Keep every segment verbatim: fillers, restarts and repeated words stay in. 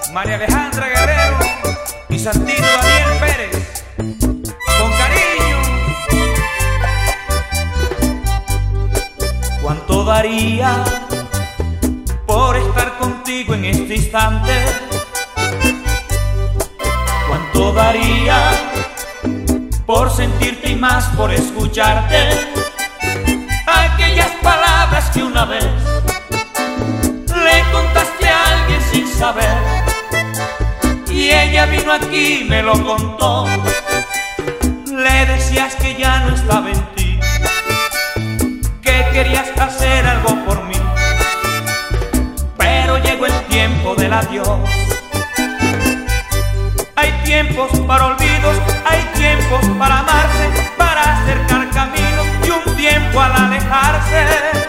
María Alejandra Guerrero y Santino Daniel Pérez, con cariño. ¿Cuánto daría por estar contigo en este instante? ¿Cuánto daría por sentirte y más por escucharte? Aquellas palabras que una vez le contaste a alguien sin saber, y ella vino aquí y me lo contó. Le decías que ya no estaba en ti, que querías hacer algo por mí, pero llegó el tiempo del adiós. Hay tiempos para olvidos, hay tiempos para amarse, para acercar caminos, y un tiempo al alejarse.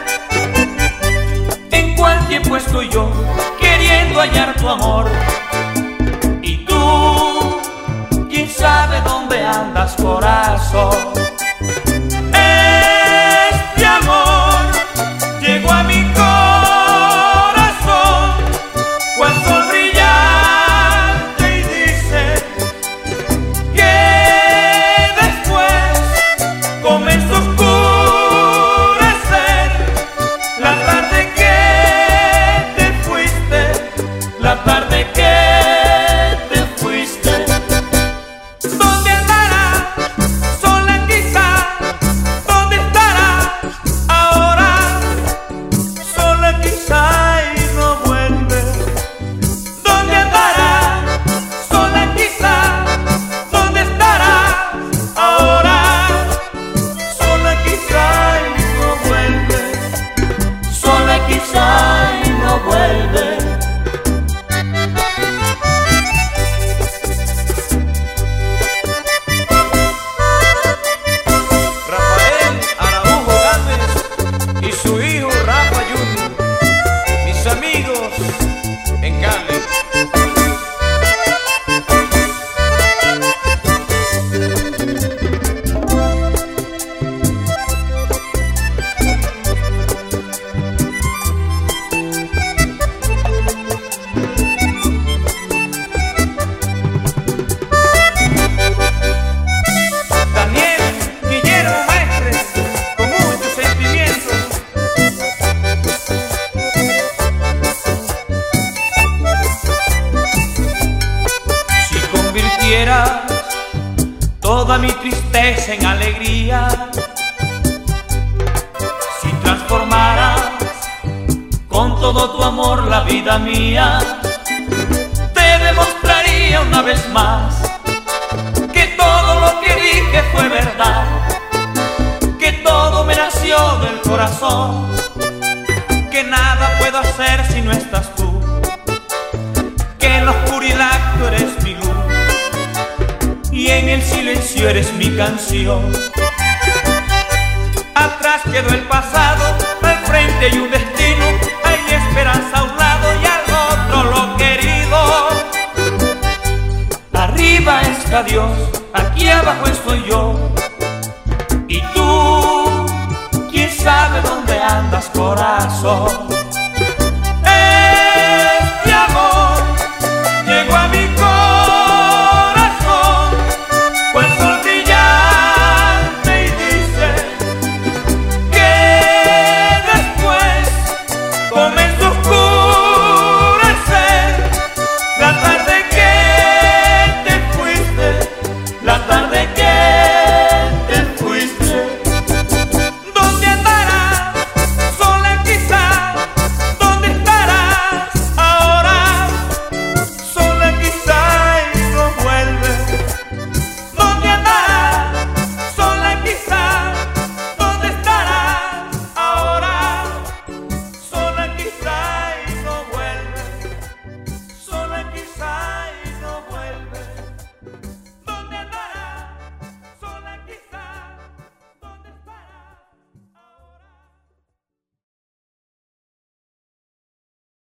¿En cuál tiempo estoy yo queriendo hallar tu amor? Y tú, quién sabe dónde andas, corazón. Este amor llegó a mi corazón cual sol brillante y dice que después comenzó a oscurecer la tarde que te fuiste, la tarde que te fuiste. ¿Dónde andarás? Sola quizá. ¿Dónde estarás ahora? Sola quizá y no vuelve. ¿Dónde andarás? Sola quizá. ¿Dónde estarás ahora? Sola quizá y no vuelve. Sola quizá y no vuelve. Rafael Araujo Gámez y su hijo Rafa Junior, mis amigos en Cali. Daniel Guillermo Maestres, con mucho sentimiento. Si convirtieras toda mi tristeza en alegría, si transformaras con todo tu amor la vida mía, te demostraría una vez más que todo lo que dije fue verdad, que todo me nació del corazón, que nada puedo hacer si no estás tú, que en la oscuridad tú eres mi luz y en el silencio eres mi canción. Atrás quedó el pasado, al frente hay un destino, hay esperanza a un lado y al otro lo querido. Arriba está Dios, aquí abajo estoy yo, y tú, quién sabe dónde andas, corazón.